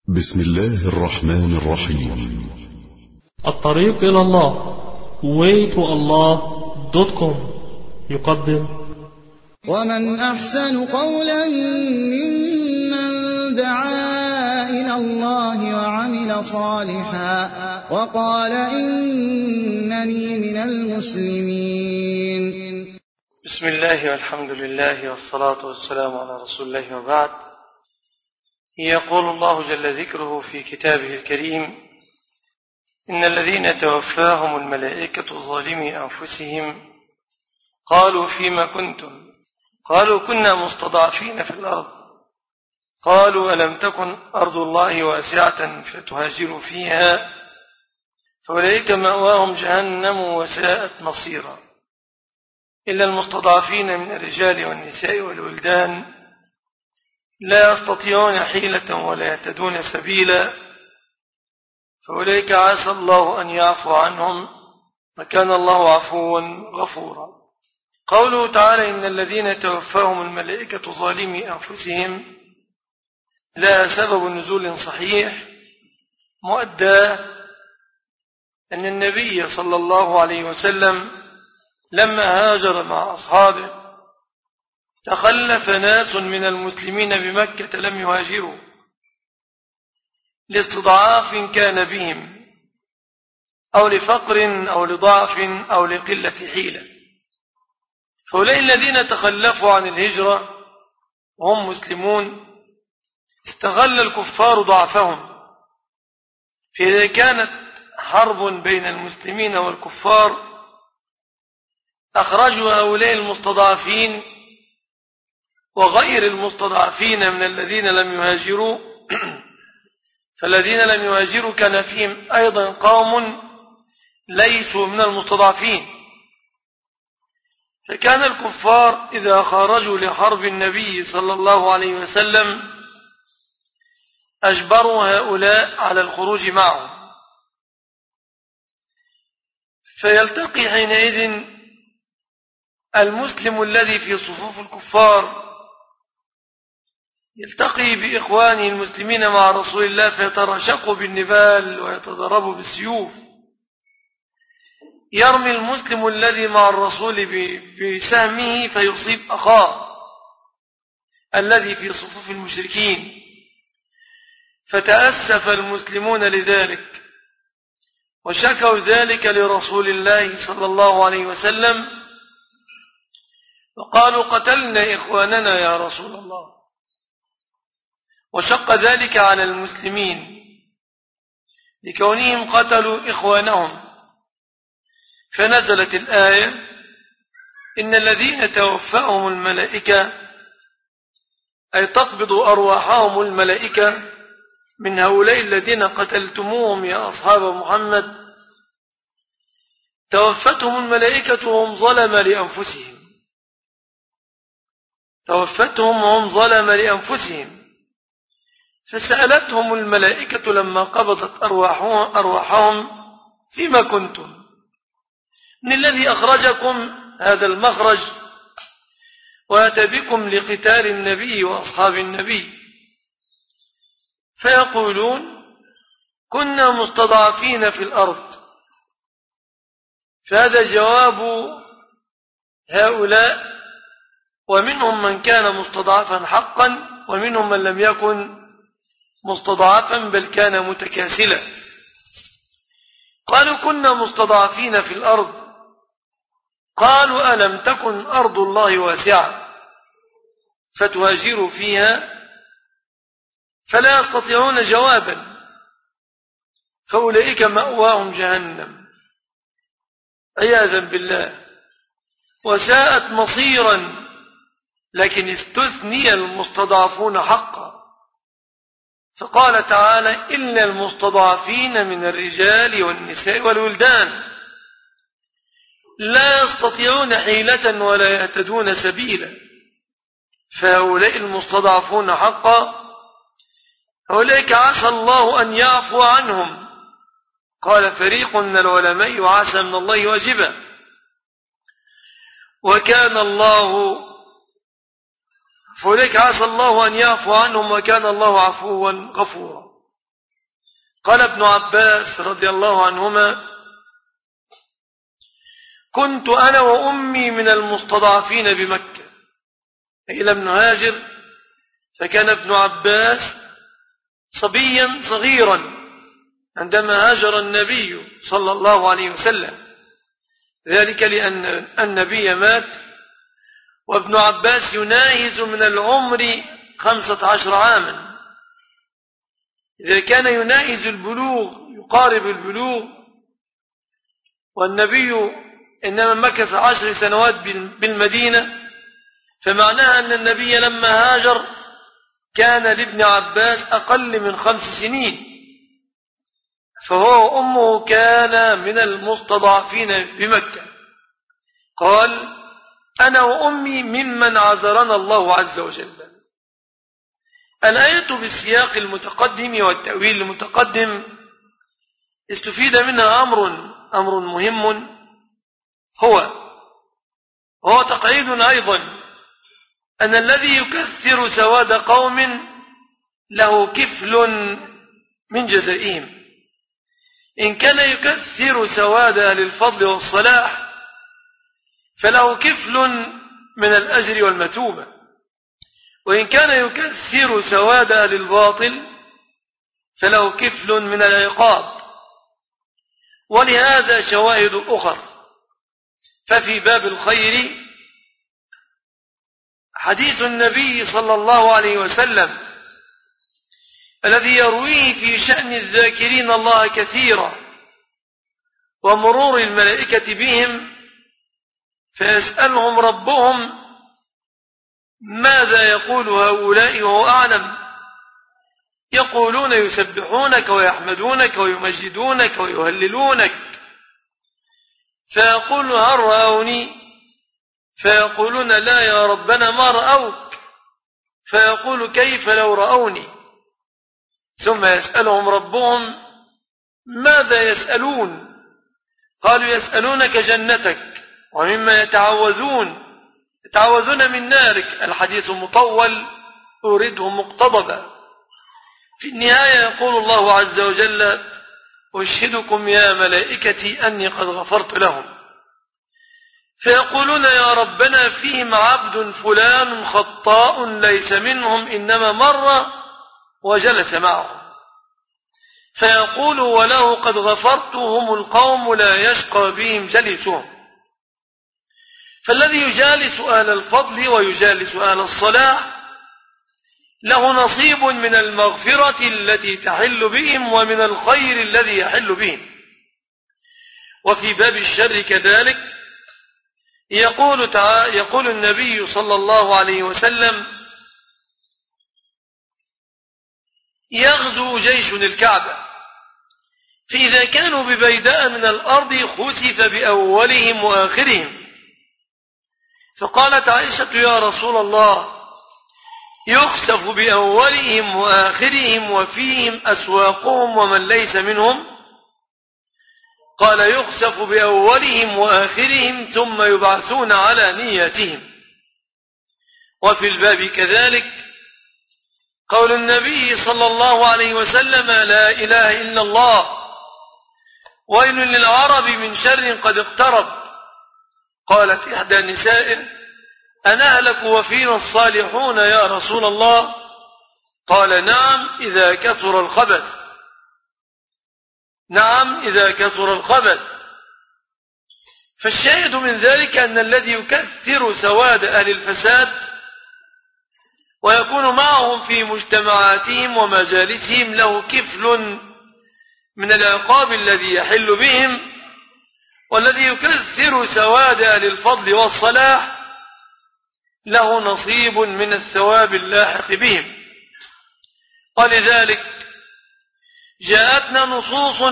بسم الله الرحمن الرحيم. الطريق إلى الله waytoallah.com يقدم ومن أحسن قولا ممن دعا إلى الله وعمل صالحا وقال إنني من المسلمين. بسم الله والحمد لله والصلاة والسلام على رسول الله وبعد. يقول الله جل ذكره في كتابه الكريم: إن الذين توفاهم الملائكة ظالمي أنفسهم قالوا فيما كنتم؟ قالوا كنا مستضعفين في الأرض. قالوا ألم تكن أرض الله واسعة فتهاجروا فيها فأولئك مأواهم جهنم وساءت مصيرا إلا المستضعفين من الرجال والنساء والولدان لا يستطيعون حيلة ولا يهتدون سبيلا فأولئك عسى الله أن يعفو عنهم وكان الله عفوا غفورا. قوله تعالى: إن الذين توفاهم الملائكة ظالمي أنفسهم لا سبب نزول صحيح مؤدى أن النبي صلى الله عليه وسلم لما هاجر مع أصحابه تخلف ناس من المسلمين بمكة لم يهاجروا لاستضعاف كان بهم أو لفقر أو لضعف أو لقلة حيلة، فأولئك الذين تخلفوا عن الهجرة وهم مسلمون استغل الكفار ضعفهم، فإذا كانت حرب بين المسلمين والكفار أخرجوا هؤلاء المستضعفين وغير المستضعفين من الذين لم يهاجروا فالذين لم يهاجروا كان فيهم أيضا قوم ليسوا من المستضعفين، فكان الكفار إذا خرجوا لحرب النبي صلى الله عليه وسلم أجبروا هؤلاء على الخروج معهم، فيلتقي حينئذ المسلم الذي في صفوف الكفار يلتقي بإخوانه المسلمين مع رسول الله فيتراشقوا بالنبال ويتضربوا بالسيوف، يرمي المسلم الذي مع الرسول بسهمه فيصيب أخاه الذي في صفوف المشركين، فتأسف المسلمون لذلك وشكوا ذلك لرسول الله صلى الله عليه وسلم وقالوا: قتلنا إخواننا يا رسول الله. وشق ذلك على المسلمين لكونهم قتلوا إخوانهم، فنزلت الآية: إن الذين توفاهم الملائكة أي تقبض أرواحهم الملائكة من هؤلاء الذين قتلتموهم يا أصحاب محمد توفتهم الملائكة وهم ظلم لأنفسهم، توفتهم وهم ظلم لأنفسهم، فسألتهم الملائكة لما قبضت أرواحهم: فيما كنتم؟ من الذي أخرجكم هذا المخرج وأتى بكم لقتال النبي وأصحاب النبي؟ فيقولون: كنا مستضعفين في الأرض. فهذا جواب هؤلاء، ومنهم من كان مستضعفا حقا ومنهم من لم يكن مستضعفا بل كان متكاسلا. قالوا: كنا مستضعفين في الأرض. قالوا: ألم تكن أرض الله واسعة فتهاجروا فيها؟ فلا يستطيعون جوابا، فأولئك مأواهم جهنم عياذا بالله وساءت مصيرا، لكن استثني المستضعفون حقا، فقال تعالى: إلا المستضعفين من الرجال والنساء والولدان لا يستطيعون حيلة ولا يهتدون سبيلا، فهؤلاء المستضعفون حقا أولئك عسى الله أن يعفو عنهم. قال فريق من العلماء: وعسى من الله واجبا، وكان الله فأولئك عسى الله أن يعفو عنهم وكان الله عفوا غفورا. قال ابن عباس رضي الله عنهما: كنت أنا وأمي من المستضعفين بمكة، أي لم نهاجر، فكان ابن عباس صبيا صغيرا عندما هاجر النبي صلى الله عليه وسلم، ذلك لأن النبي مات وابن عباس يناهز من العمر 15 عاما. إذا كان يناهز البلوغ يقارب البلوغ والنبي إنما مكث 10 سنوات بالمدينة، فمعناها أن النبي لما هاجر كان لابن عباس أقل من 5 سنين، فهو وأمه كان من المستضعفين بمكة. قال: أنا وأمي ممن عذرنا الله عز وجل. الآية بالسياق المتقدم والتأويل المتقدم استفيد منها أمر مهم، هو تقعيد أيضا أن الذي يكثر سواد قوم له كفل من جزائهم. إن كان يكثر سواد أهل الفضل والصلاح فله كفل من الأجر والمثوبة، وإن كان يكثر سواد أهل الباطل فله كفل من العقاب. ولهذا شواهد أخر، ففي باب الخير حديث النبي صلى الله عليه وسلم الذي يرويه في شأن الذاكرين الله كثيرا ومرور الملائكة بهم، فيسألهم ربهم: ماذا يقول هؤلاء وهو أعلم؟ يقولون: يسبحونك ويحمدونك ويمجدونك ويهللونك. فيقول: هل رأوني؟ فيقولون: لا يا ربنا ما رأوك. فيقول: كيف لو رأوني؟ ثم يسألهم ربهم: ماذا يسألون؟ قالوا: يسألونك جنتك ومما يتعوذون من نارك. الحديث مطول أورده مقتضبا. في النهاية يقول الله عز وجل: أشهدكم يا ملائكتي أني قد غفرت لهم. فيقولون: يا ربنا فيهم عبد فلان خطاء ليس منهم، إنما مر وجلس معهم. فيقول: وله قد غفرت، هم القوم لا يشقى بهم جلسهم. فالذي يجالس أهل الفضل ويجالس أهل الصلاح له نصيب من المغفرة التي تحل بهم ومن الخير الذي يحل بهم. وفي باب الشر كذلك يقول النبي صلى الله عليه وسلم: يغزو جيش الكعبة، فإذا كانوا ببيداء من الأرض خسف بأولهم وآخرهم. فقالت عائشة: يا رسول الله، يخسف بأولهم وآخرهم وفيهم أسواقهم ومن ليس منهم؟ قال: يخسف بأولهم وآخرهم ثم يبعثون على نياتهم. وفي الباب كذلك قول النبي صلى الله عليه وسلم: لا إله إلا الله، ويل للعرب من شر قد اقترب. قالت إحدى نسائه: أنهلك وفينا الصالحون يا رسول الله؟ قال: نعم إذا كثر الخبث. نعم إذا كثر الخبث. فالشاهد من ذلك أن الذي يكثر سواد أهل الفساد ويكون معهم في مجتمعاتهم ومجالسهم له كفل من العقاب الذي يحل بهم، والذي يكثر سواد أهل الفضل والصلاح له نصيب من الثواب اللاحق بهم. ولذلك جاءتنا نصوص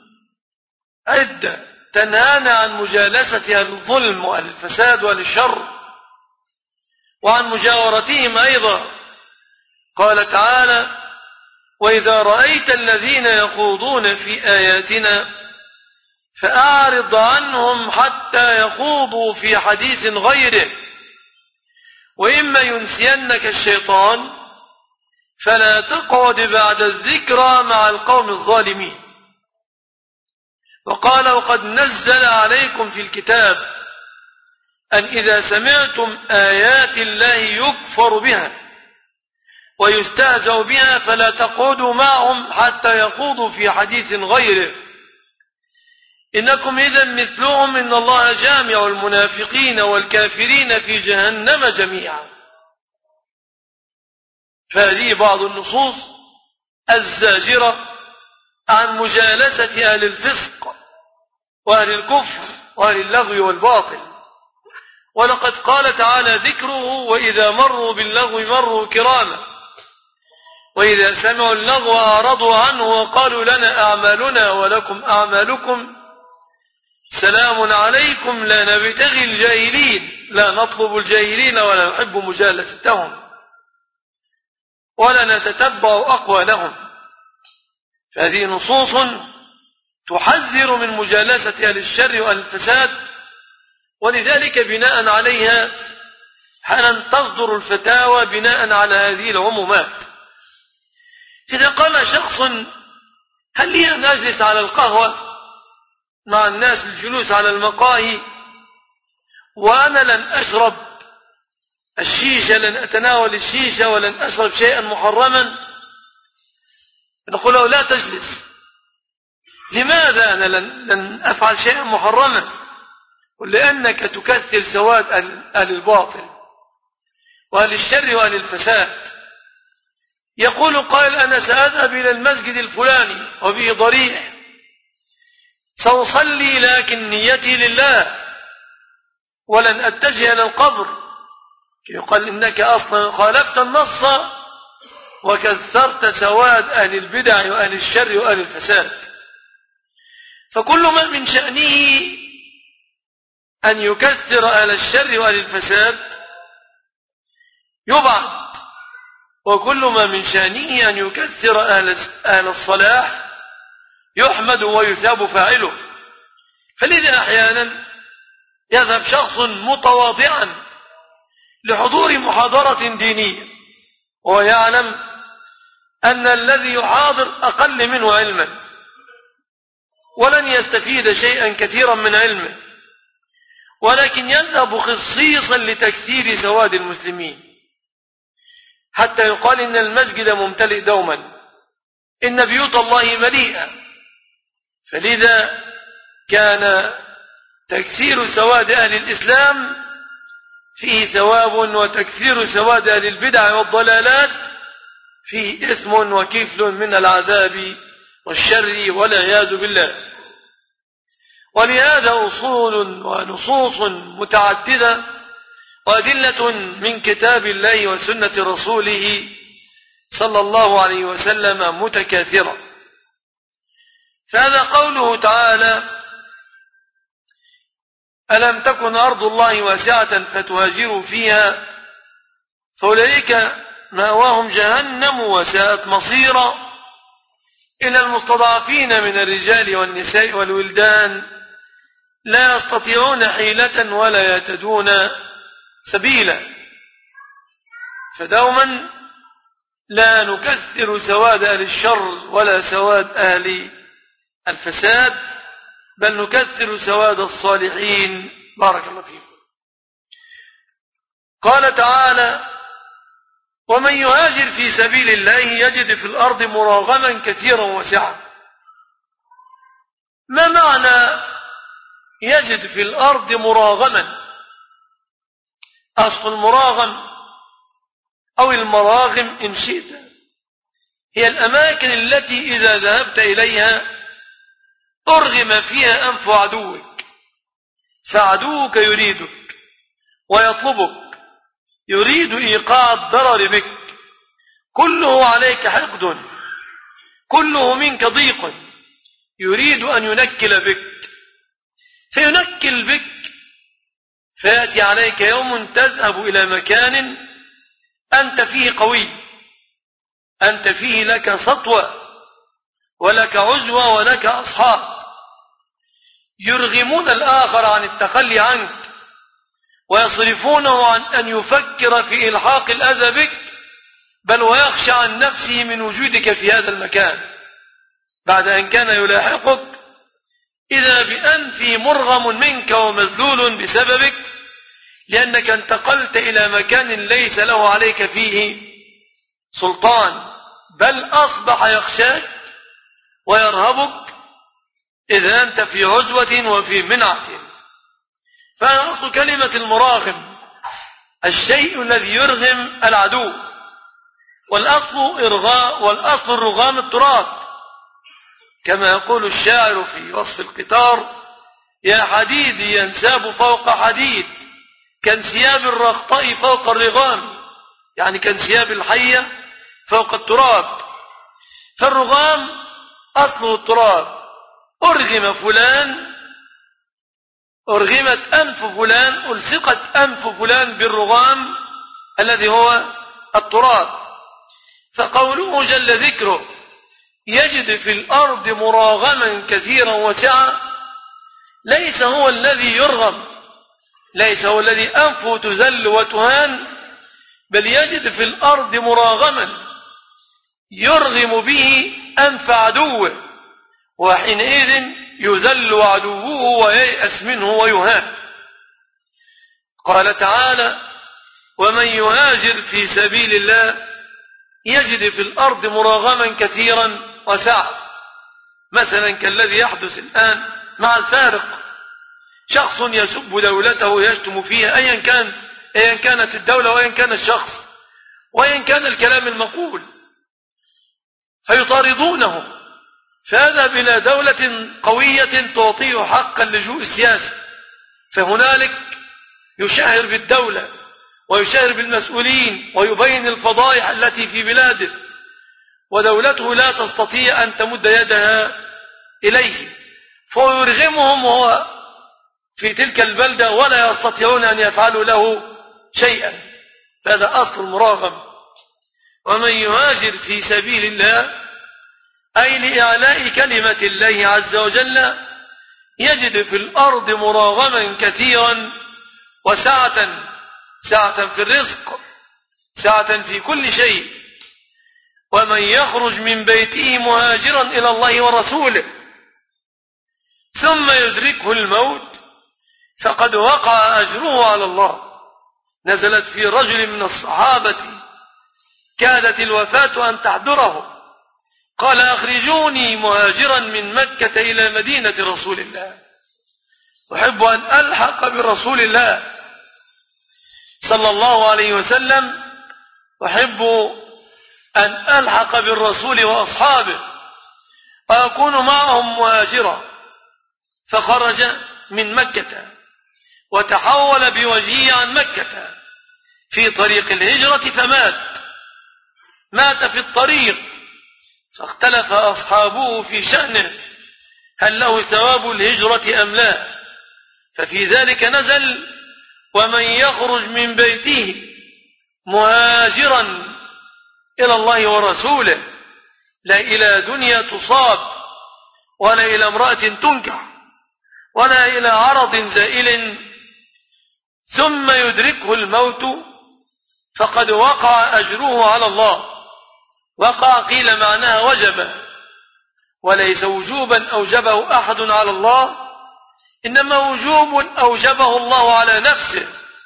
عدة تنهانا عن مجالسة أهل الظلم وأهل الفساد وأهل الشر وعن مجاورتهم أيضا. قال تعالى: وإذا رأيت الذين يخوضون في آياتنا فأعرض عنهم حتى يخوضوا في حديث غيره، وإما ينسينك الشيطان فلا تقعد بعد الذكرى مع القوم الظالمين. وقال وقد نزل عليكم في الكتاب أن إذا سمعتم آيات الله يكفر بها ويستهزأ بها فلا تقعدوا معهم حتى يخوضوا في حديث غيره إنكم إذا مثلهم إن الله جامع المنافقين والكافرين في جهنم جميعا. فهذه بعض النصوص الزاجرة عن مجالسة أهل الفسق وأهل الكفر وأهل اللغو والباطل. ولقد قال تعالى ذكره وإذا مروا باللغو مروا كراما وإذا سمعوا اللغو أعرضوا عنه وقالوا لنا أعمالنا ولكم أعمالكم سلام عليكم لا نبتغي الجاهلين لا نطلب الجاهلين ولا نحب مجالستهم ولا نتتبع أقوالهم. فهذه نصوص تحذر من مجالسة أهل الشر وأهل الفساد، ولذلك بناء عليها حالا تصدر الفتاوى بناء على هذه العمومات. إذا قال شخص هل لي أن أجلس على القهوة مع الناس الجلوس على المقاهي وأنا لن أشرب الشيشة، لن أتناول الشيشة ولن أشرب شيئا محرما، نقول له لا تجلس. لماذا أنا لن أفعل شيئا محرما؟ لأنك تكثر سواد أهل الباطل وأهل الشر وأهل الفساد. يقول قائل أنا سأذهب إلى المسجد الفلاني وبه ضريح سأصلي لكن نيتي لله ولن أتجه إلى القبر. يقال إنك أصلا خالفت النص وكثرت سواد أهل البدع وأهل الشر وأهل الفساد. فكل ما من شأنه أن يكثر أهل الشر وأهل الفساد يبعد، وكل ما من شأنه أن يكثر أهل الصلاح يحمد ويثاب فاعله. فلذا أحيانا يذهب شخص متواضعا لحضور محاضرة دينية وهو يعلم أن الذي يحاضر أقل منه علما ولن يستفيد شيئا كثيرا من علمه، ولكن يذهب خصيصا لتكثير سواد المسلمين حتى يقال إن المسجد ممتلئ دوما، إن بيوت الله مليئة. فلذا كان تكثير سواد أهل الإسلام فيه ثواب، وتكثير سواد أهل البدع والضلالات فيه إثم وكفل من العذاب والشر والعياذ بالله. ولهذا أصول ونصوص متعددة وأدلة من كتاب الله وسنة رسوله صلى الله عليه وسلم متكاثرة. فهذا قوله تعالى ألم تكن أرض الله واسعة فتهاجروا فيها فأولئك مأواهم جهنم وساءت مصيرا. إلى المستضعفين من الرجال والنساء والولدان لا يستطيعون حيلة ولا يهتدون سبيلا. فدوما لا نكثر سواد أهل الشر ولا سواد أهل الفساد، بل نكثر سواد الصالحين. بارك الله فيكم. قال تعالى ومن يهاجر في سبيل الله يجد في الأرض مراغما كثيرا وسعا. ما معنى يجد في الأرض مراغما؟ أصل المراغم أو المراغم إن شئت هي الأماكن التي إذا ذهبت إليها أرغم فيها أنف عدوك، فعدوك يريدك ويطلبك، يريد إيقاع الضرر بك، كله عليك حقد، كله منك ضيق، يريد أن ينكل بك، فينكل بك، فيأتي عليك يوم تذهب إلى مكان أنت فيه قوي، أنت فيه لك سطوة ولك عزوة ولك أصحاب، يرغمون الآخر عن التخلي عنك ويصرفونه عن أن يفكر في إلحاق الأذى بك بل ويخشى عن نفسه من وجودك في هذا المكان بعد أن كان يلاحقك، إذا بأنفه مرغم منك ومذلول بسببك، لأنك انتقلت إلى مكان ليس له عليك فيه سلطان، بل أصبح يخشاك ويرهبك إذا أنت في عزوة وفي منعة. فهذا أصل كلمة المراغم، الشيء الذي يرغم العدو، والأصل الرغام التراب، كما يقول الشاعر في وصف القطار: يا حديدي ينساب فوق حديد كانسياب الرخطاء فوق الرغام، يعني كانسياب الحية فوق التراب. فالرغام أصله التراب. أرغم فلان، أرغمت أنف فلان، ألصقت أنف فلان بالرغام الذي هو التراب. فقوله جل ذكره يجد في الأرض مراغما كثيرا وسعا، ليس هو الذي يرغم، ليس هو الذي أنفه تذل وتهان، بل يجد في الأرض مراغما يرغم به أنف عدوه، وحينئذ يذل عدوه وييأس منه ويهان. قال تعالى: ومن يهاجر في سبيل الله يجد في الأرض مراغما كثيرا وسعا. مثلا كالذي يحدث الآن مع الفارق، شخص يسب دولته يشتم فيها، أيا كانت الدولة وأيا كان الشخص وأيا كان الكلام المقول، فيطاردونه. فهذا بلا دولة قوية تعطيه حق اللجوء السياسي، فهنالك يشهر بالدولة ويشهر بالمسؤولين ويبين الفضائح التي في بلاده، ودولته لا تستطيع أن تمد يدها إليه، فيرغمهم وهو في تلك البلدة ولا يستطيعون أن يفعلوا له شيئا. هذا أصل المراغم. ومن يهاجر في سبيل الله أي لإعلاء كلمة الله عز وجل يجد في الأرض مراغما كثيرا وسعة، سعة في الرزق، سعة في كل شيء. ومن يخرج من بيته مهاجرا إلى الله ورسوله ثم يدركه الموت فقد وقع أجره على الله. نزلت في رجل من الصحابة كادت الوفاة أن تحضره، قال: أخرجوني مهاجرا من مكة إلى مدينة رسول الله، أحب أن ألحق برسول الله صلى الله عليه وسلم، أحب أن ألحق بالرسول وأصحابه وأكون معهم مهاجرا. فخرج من مكة وتحول بوجهه عن مكة في طريق الهجرة مات في الطريق، فاختلف أصحابه في شأنه هل له ثواب الهجرة أم لا. ففي ذلك نزل: ومن يخرج من بيته مهاجرا إلى الله ورسوله، لا إلى دنيا تصاب ولا إلى امرأة تنكح ولا إلى عرض زائل ثم يدركه الموت فقد وقع أجره على الله. وقع قيل معناها وجب، وليس وجوبا أوجبه أحد على الله، إنما وجوب أوجبه الله على نفسه،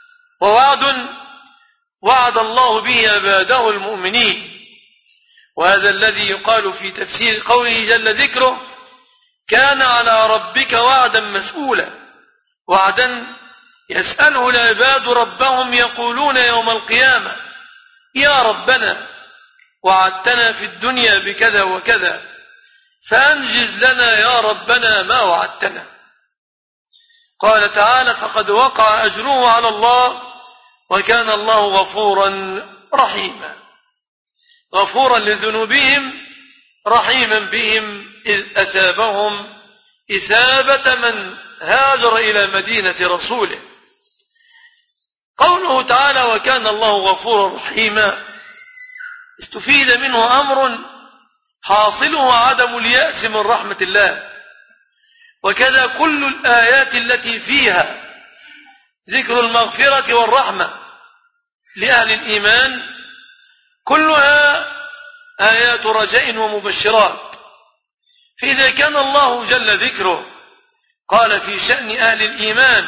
وعد الله به عباده المؤمنين. وهذا الذي يقال في تفسير قوله جل ذكره: كان على ربك وعدا مسؤولا، وعدا يسأله العباد ربهم يقولون يوم القيامة: يا ربنا وعدتنا في الدنيا بكذا وكذا فأنجز لنا يا ربنا ما وعدتنا. قال تعالى: فقد وقع أجره على الله وكان الله غفورا رحيما. غفورا لذنوبهم رحيما بهم إذ أثابهم إثابة من هاجر إلى مدينة رسوله. قوله تعالى: وكان الله غفورا رحيما، استفيد منه أمر حاصله عدم اليأس من رحمة الله. وكذا كل الآيات التي فيها ذكر المغفرة والرحمة لأهل الإيمان كلها آيات رجاء ومبشرات. فإذا كان الله جل ذكره قال في شأن أهل الإيمان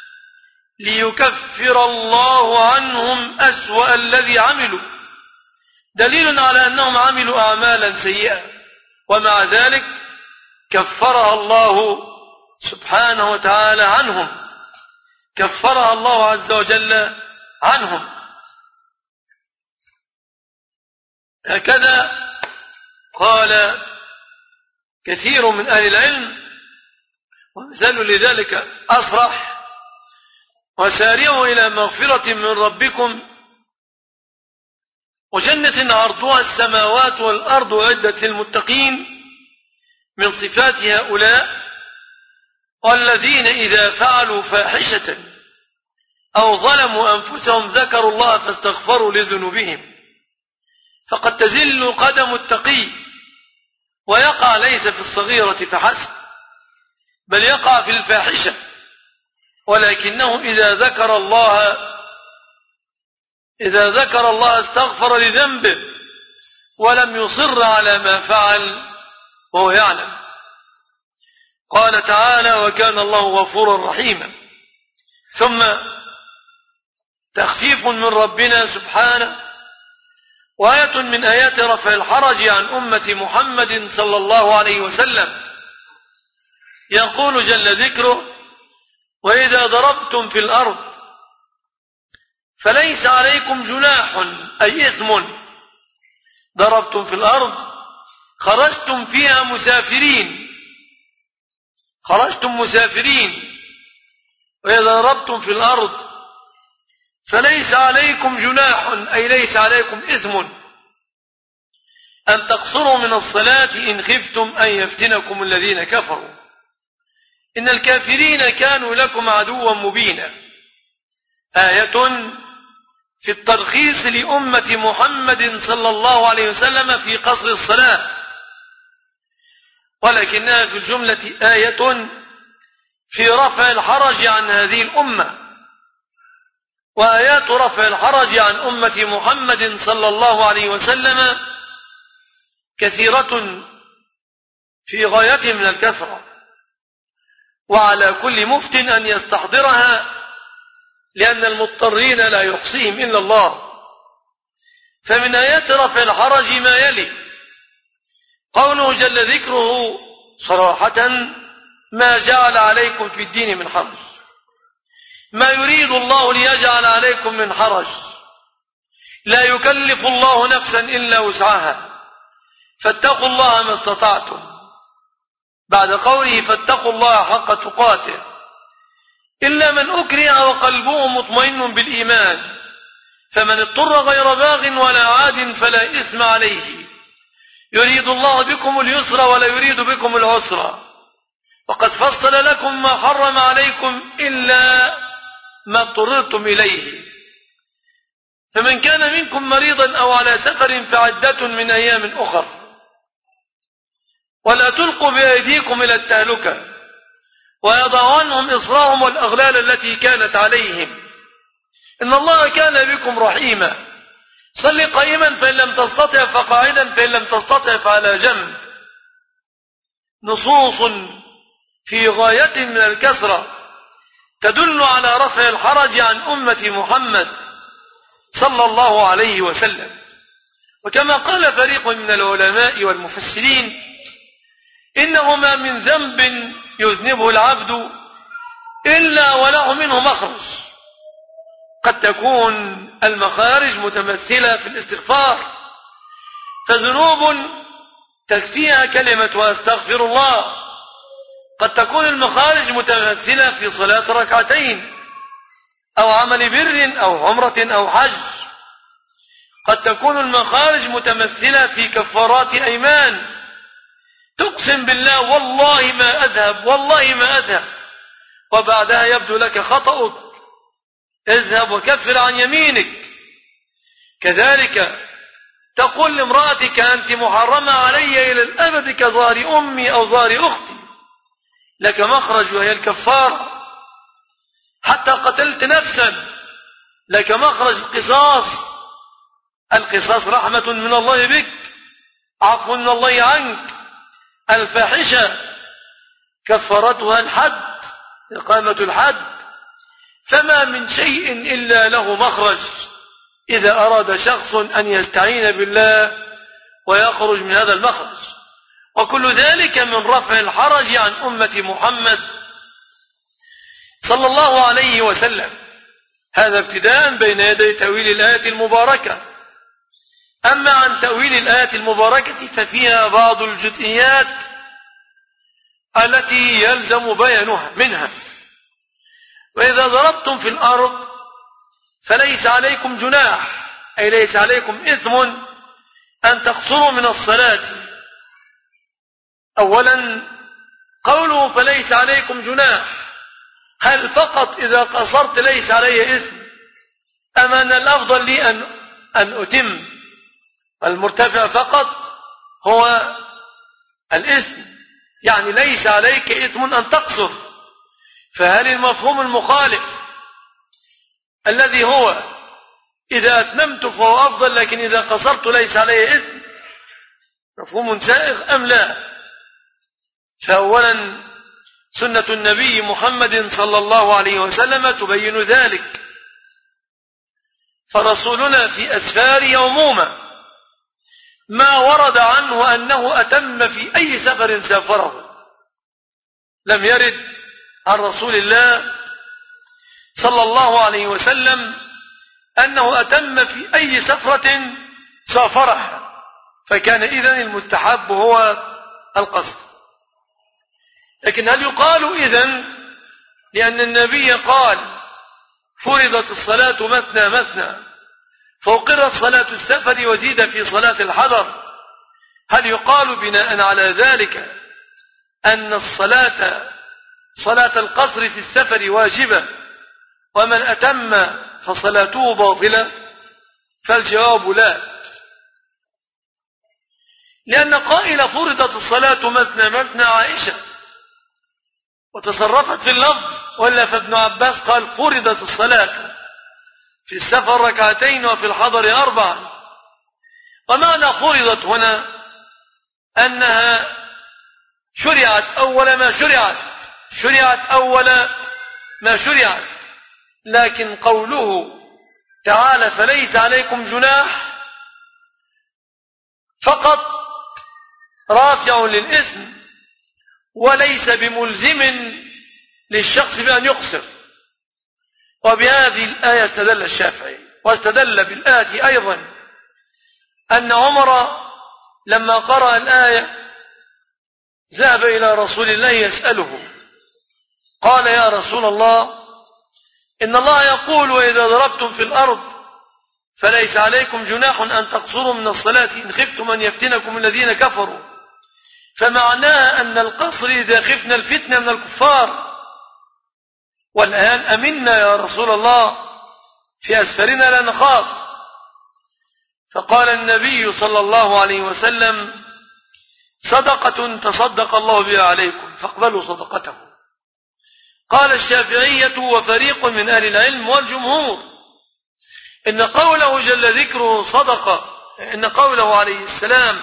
ليكفر الله عنهم أسوأ الذي عملوا، دليل على أنهم عملوا أعمالا سيئة، ومع ذلك كفرها الله سبحانه وتعالى عنهم، كفرها الله عز وجل عنهم. هكذا قال كثير من أهل العلم، ومثال لذلك أصرح: وسارعوا إلى مغفرة من ربكم وجنة عرضها السماوات والأرض أعدت للمتقين. من صفات هؤلاء: والذين إذا فعلوا فاحشة أو ظلموا أنفسهم ذكروا الله فاستغفروا لذنوبهم. فقد تزل قدم التقي ويقع ليس في الصغيرة فحسب، بل يقع في الفاحشة، ولكنه إذا ذكر الله استغفر لذنبه ولم يصر على ما فعل وهو يعلم. قال تعالى: وكان الله غفورا رحيما. ثم تخفيف من ربنا سبحانه، وآية من آيات رفع الحرج عن أمة محمد صلى الله عليه وسلم، يقول جل ذكره: وإذا ضربتم في الأرض فليس عليكم جناح أي إثم. ضربتم في الأرض خرجتم فيها مسافرين، وإذا ضربتم في الأرض فليس عليكم جناح أي ليس عليكم إثم أن تقصروا من الصلاة إن خفتم أن يفتنكم الذين كفروا إن الكافرين كانوا لكم عدوا مبينا. آية في الترخيص لأمة محمد صلى الله عليه وسلم في قصر الصلاة، ولكنها في الجملة آية في رفع الحرج عن هذه الأمة. وآيات رفع الحرج عن أمة محمد صلى الله عليه وسلم كثيرة في غاية من الكثرة، وعلى كل مفت أن يستحضرها، لأن المضطرين لا يحصيهم إلا الله. فمن آيات رفع الحرج ما يلي: قوله جل ذكره صراحة: ما جعل عليكم في الدين من حرج. ما يريد الله ليجعل عليكم من حرج، لا يكلف الله نفسا إلا وسعها، فاتقوا الله ما استطعتم، بعد قوله فاتقوا الله حق تقاته، إلا من أكره وقلبه مطمئن بالإيمان، فمن اضطر غير باغ ولا عاد فلا إثم عليه، يريد الله بكم اليسر ولا يريد بكم العسر، وقد فصل لكم ما حرم عليكم إلا ما اضطررتم إليه، فمن كان منكم مريضا أو على سفر فعدة من أيام أخر، ولا تلقوا بأيديكم إلى التهلكة، ويضع عنهم إصرارهم والأغلال التي كانت عليهم، إن الله كان بكم رحيما. صل قائما فإن لم تستطع فقاعدا فإن لم تستطع فعلى جنب. نصوص في غاية من الكثرة تدل على رفع الحرج عن أمة محمد صلى الله عليه وسلم. وكما قال فريق من العلماء والمفسرين: إنه ما من ذنب يذنبه العبد إلا وله منه مخرج. قد تكون المخارج متمثلة في الاستغفار، فذنوب تكفيها كلمة وأستغفر الله. قد تكون المخارج متمثلة في صلاة ركعتين أو عمل بر أو عمرة أو حج. قد تكون المخارج متمثلة في كفارات أيمان، تقسم بالله والله ما أذهب والله ما أذهب، وبعدها يبدو لك خطأك، اذهب وكفر عن يمينك. كذلك تقول لامرأتك: أنت محرمة علي إلى الأبد كظهر أمي أو ظهر أختي، لك مخرج وهي الكفارة. حتى قتلت نفسا لك مخرج القصاص، القصاص رحمة من الله بك، عفو من الله عنك. الفاحشة كفارتها الحد، إقامة الحد. فما من شيء إلا له مخرج إذا أراد شخص أن يستعين بالله ويخرج من هذا المخرج، وكل ذلك من رفع الحرج عن أمة محمد صلى الله عليه وسلم. هذا ابتداء بين يدي تأويل الآية المباركة. أما عن تأويل الآية المباركة ففيها بعض الجزئيات التي يلزم بيانها منها. وإذا ضربتم في الأرض فليس عليكم جناح، أي ليس عليكم إثم أن تقصروا من الصلاة. أولا قوله فليس عليكم جناح، هل فقط إذا قصرت ليس علي إثم، أم أن الأفضل لي أن أتم؟ المرتفع فقط هو الإثم، يعني ليس عليك إثم أن تقصر. فهل المفهوم المخالف الذي هو إذا أتممت فهو أفضل لكن إذا قصرت ليس علي إثم مفهوم سائغ أم لا؟ فأولا سنة النبي محمد صلى الله عليه وسلم تبين ذلك، فرسولنا في أسفاره عموما ما ورد عنه أنه أتم في أي سفر سافره. لم يرد عن رسول الله صلى الله عليه وسلم أنه أتم في أي سفرة سافرها، فكان إذن المستحب هو القصر. لكن هل يقال إذن لأن النبي قال فرضت الصلاة مثنى مثنى فأقرت صلاة السفر وزيد في صلاة الحضر، هل يقال بناء على ذلك أن صلاة القصر في السفر واجبة ومن أتم فصلاته باطلة؟ فالجواب لا، لأن قائل فرضت الصلاة مثنى مثنى عائشة وتصرفت في اللفظ، ولا فابن عباس قال فرضت الصلاة في السفر ركعتين وفي الحضر 4. ومعنى فرضت هنا أنها شرعت أول ما شرعت أول ما شرعت. لكن قوله تعالى فليس عليكم جناح فقط رافع للإثم وليس بملزم للشخص بأن يقصر. وبهذه الآية استدل الشافعي، واستدل بالآية أيضا أن عمر لما قرأ الآية ذهب إلى رسول الله يسأله، قال يا رسول الله إن الله يقول وإذا ضربتم في الأرض فليس عليكم جناح أن تقصروا من الصلاة إن خفتم أن يفتنكم الذين كفروا، فمعناها أن القصر إذا خفنا الفتنة من الكفار. والآن أمنا يا رسول الله في أسفرنا لا نخاف. فقال النبي صلى الله عليه وسلم صدقة تصدق الله بها عليكم فاقبلوا صدقته. قال الشافعية وفريق من أهل العلم والجمهور إن قوله جل ذكره صدقة، إن قوله عليه السلام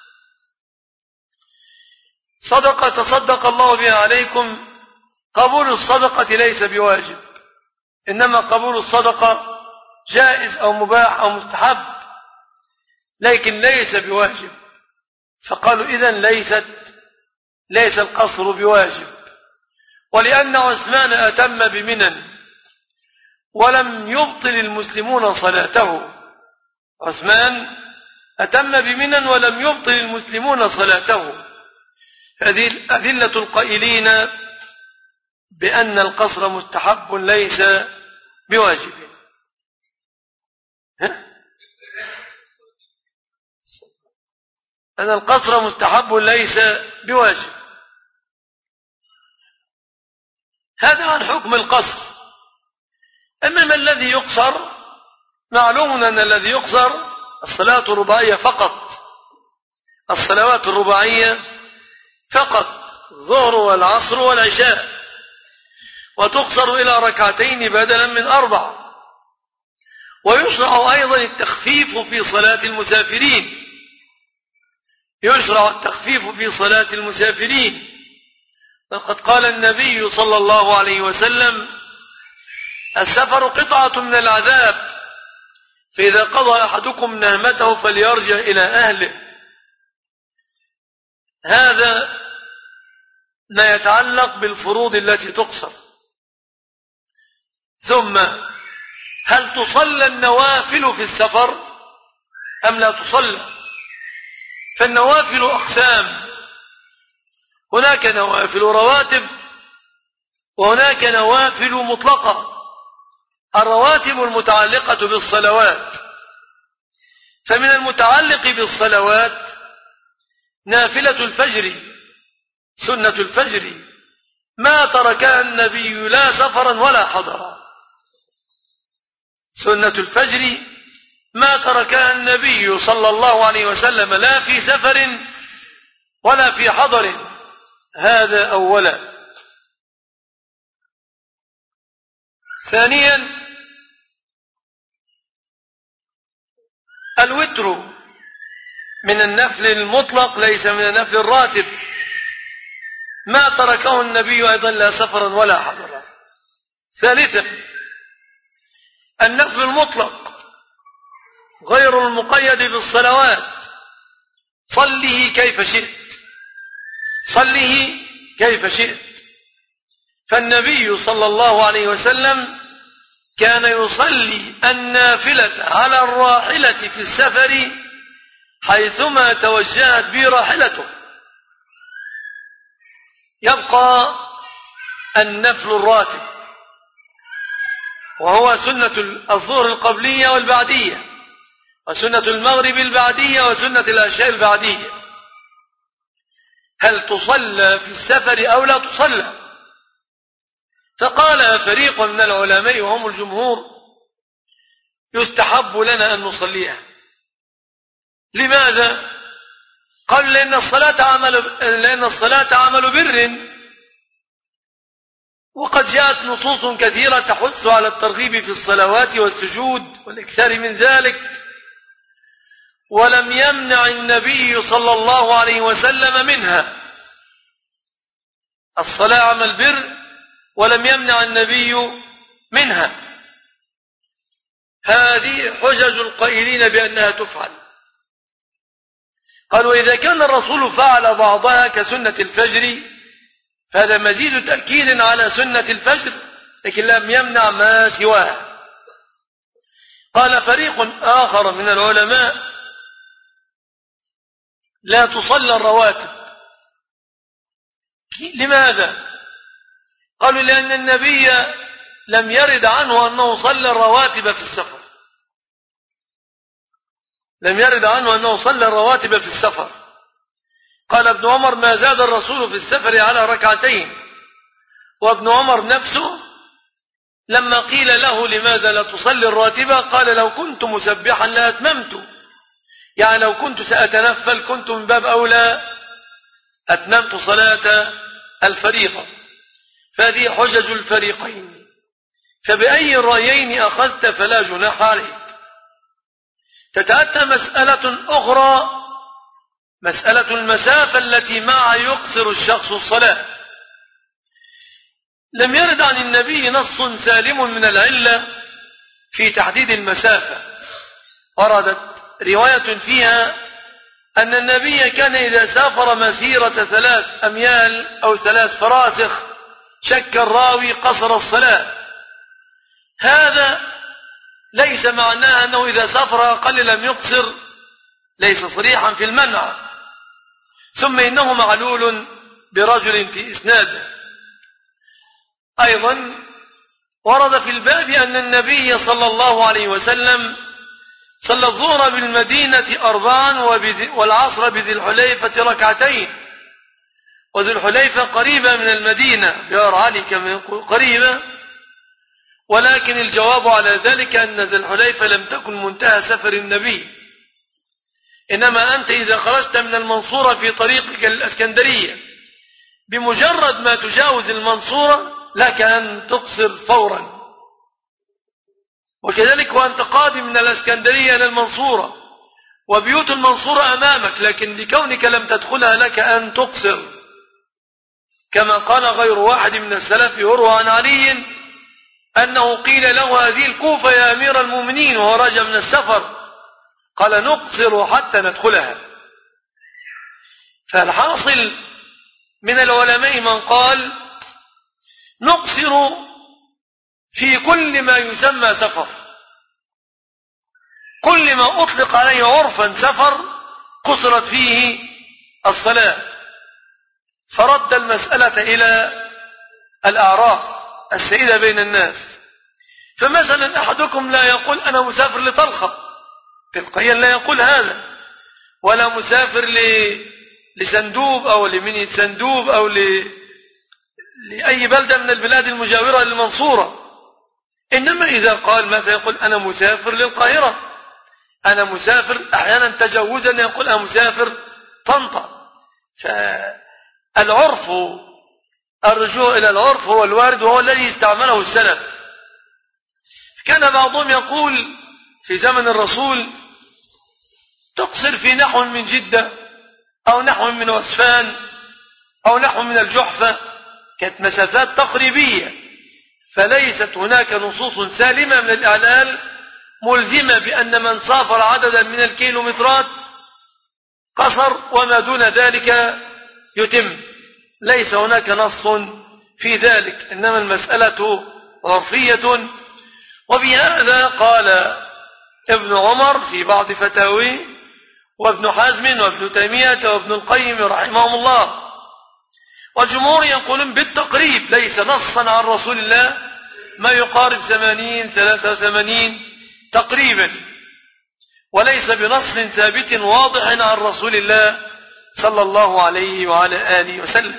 صدقة تصدق الله بها عليكم، قبول الصدقة ليس بواجب، إنما قبول الصدقة جائز أو مباح أو مستحب لكن ليس بواجب. فقالوا إذن ليس القصر بواجب. ولأن عثمان أتم بمنن ولم يبطل المسلمون صلاته، عثمان أتم بمنن ولم يبطل المسلمون صلاته. هذه أدلة القائلين بأن القصر مستحب ليس بواجب. أن القصر مستحب ليس بواجب. هذا عن حكم القصر. أما ما الذي يقصر؟ معلوم أن الذي يقصر الصلاة الرباعية فقط، الصلوات الرباعية فقط، الظهر والعصر والعشاء، وتقصر إلى ركعتين بدلا من 4. ويشرع أيضا التخفيف في صلاة المسافرين، يشرع التخفيف في صلاة المسافرين. وقد قال النبي صلى الله عليه وسلم: السفر قطعة من العذاب، فإذا قضى أحدكم نهمته فليرجع إلى أهله. هذا ما يتعلق بالفروض التي تقصر. ثم هل تصلى النوافل في السفر أم لا تصلى؟ فالنوافل أقسام، هناك نوافل رواتب وهناك نوافل مطلقة. الرواتب المتعلقة بالصلوات، فمن المتعلق بالصلوات نافلة الفجر، سنة الفجر، ما تركها النبي لا سفرا ولا حضرا. سنة الفجر ما تركها النبي صلى الله عليه وسلم لا في سفر ولا في حضر. هذا أولا. ثانيا الوتر من النفل المطلق ليس من النفل الراتب، ما تركه النبي أيضا لا سفرا ولا حضرا. ثالثا النفل المطلق غير المقيد بالصلوات، صله كيف شئت، صله كيف شئت. فالنبي صلى الله عليه وسلم كان يصلي النافلة على الراحلة في السفر حيثما توجهت به راحلته. يبقى النفل الراتب، وهو سنة الظهر القبلية والبعدية، وسنة المغرب البعدية، وسنة العشاء البعدية. هل تصلى في السفر أو لا تصلى؟ فقال فريق من العلماء وهم الجمهور: يستحب لنا أن نصليها. لماذا؟ قال لأن الصلاة عمل بر، وقد جاءت نصوص كثيرة تحث على الترغيب في الصلوات والسجود والإكثار من ذلك، ولم يمنع النبي صلى الله عليه وسلم منها. الصلاة عمل بر ولم يمنع النبي منها. هذه حجج القائلين بأنها تفعل. قالوا إذا كان الرسول فعل بعضها كسنة الفجر فهذا مزيد تأكيد على سنة الفجر، لكن لم يمنع ما سواها. قال فريق آخر من العلماء: لا تصلى الرواتب. لماذا؟ قالوا لأن النبي لم يرد عنه أنه صلى الرواتب في السفر، لم يرد عنه أنه صلى الرواتب في السفر. قال ابن عمر: ما زاد الرسول في السفر على ركعتين. وابن عمر نفسه لما قيل له لماذا لا تصلي الراتبة قال: لو كنت مسبحا لأتممت، يعني لو كنت سأتنفل كنت من باب أولى أتممت صلاة الفريضة. فهذه حجج الفريقين، فبأي الرأيين أخذت فلا جناح عليك. تتأتى مسألة أخرى، مسألة المسافة التي معها يقصر الشخص الصلاة. لم يرد عن النبي نص سالم من العلة في تحديد المسافة. وردت رواية فيها أن النبي كان إذا سافر مسيرة 3 أميال أو 3 فراسخ شك الراوي قصر الصلاة. هذا ليس معناه أنه إذا سافر أقل لم يقصر، ليس صريحا في المنع. ثم إنه معلول برجل في إسناده. أيضا ورد في الباب أن النبي صلى الله عليه وسلم صلى الظهر بالمدينة 4 والعصر بذي الحليفة 2 وذي الحليفة قريبة من المدينة، بيار علي كما يقول قريبة، ولكن الجواب على ذلك أن ذي الحليفة لم تكن منتهى سفر النبي، إنما أنت إذا خرجت من المنصورة في طريقك للإسكندرية بمجرد ما تجاوز المنصورة لك أن تقصر فورا. وكذلك وأنت قادم من الإسكندرية إلى المنصورة وبيوت المنصورة أمامك، لكن لكونك لم تدخلها لك أن تقصر، كما قال غير واحد من السلف يروى عن علي أنه قيل له هذه الكوفة يا أمير المؤمنين وهو راجع من السفر، قال نقصر حتى ندخلها. فالحاصل من العلماء من قال نقصر في كل ما يسمى سفر، كل ما أطلق عليه عرفا سفر قصرت فيه الصلاة، فرد المسألة إلى الأعراف السائدة بين الناس. فمثلا أحدكم لا يقول أنا مسافر لطلخة تلقائيا، لا يقول هذا، ولا مسافر لسندوب أو لمنية سندوب أو لأي بلدة من البلاد المجاورة للمنصورة. إنما إذا قال مثلا يقول أنا مسافر للقاهرة، أنا مسافر، أحيانا تجوزا يقول أنا مسافر طنطا. فالعرف، الرجوع إلى العرف هو الوارد وهو الذي استعمله السلف. كان بعضهم يقول في زمن الرسول تقصر في نحو من جدة أو نحو من وسفان أو نحو من الجحفة، كانت مسافات تقريبية، فليست هناك نصوص سالمة من الإعلال ملزمة بأن من سافر عددا من الكيلومترات قصر وما دون ذلك يتم، ليس هناك نص في ذلك، إنما المسألة عرفية. وبهذا قال ابن عمر في بعض فتاويه وابن حزم وابن تيمية وابن القيم رحمهم الله، والجمهور يقولون بالتقريب، ليس نصا عن رسول الله ما يقارب 83 تقريبا، وليس بنص ثابت واضح عن رسول الله صلى الله عليه وعلى آله وسلم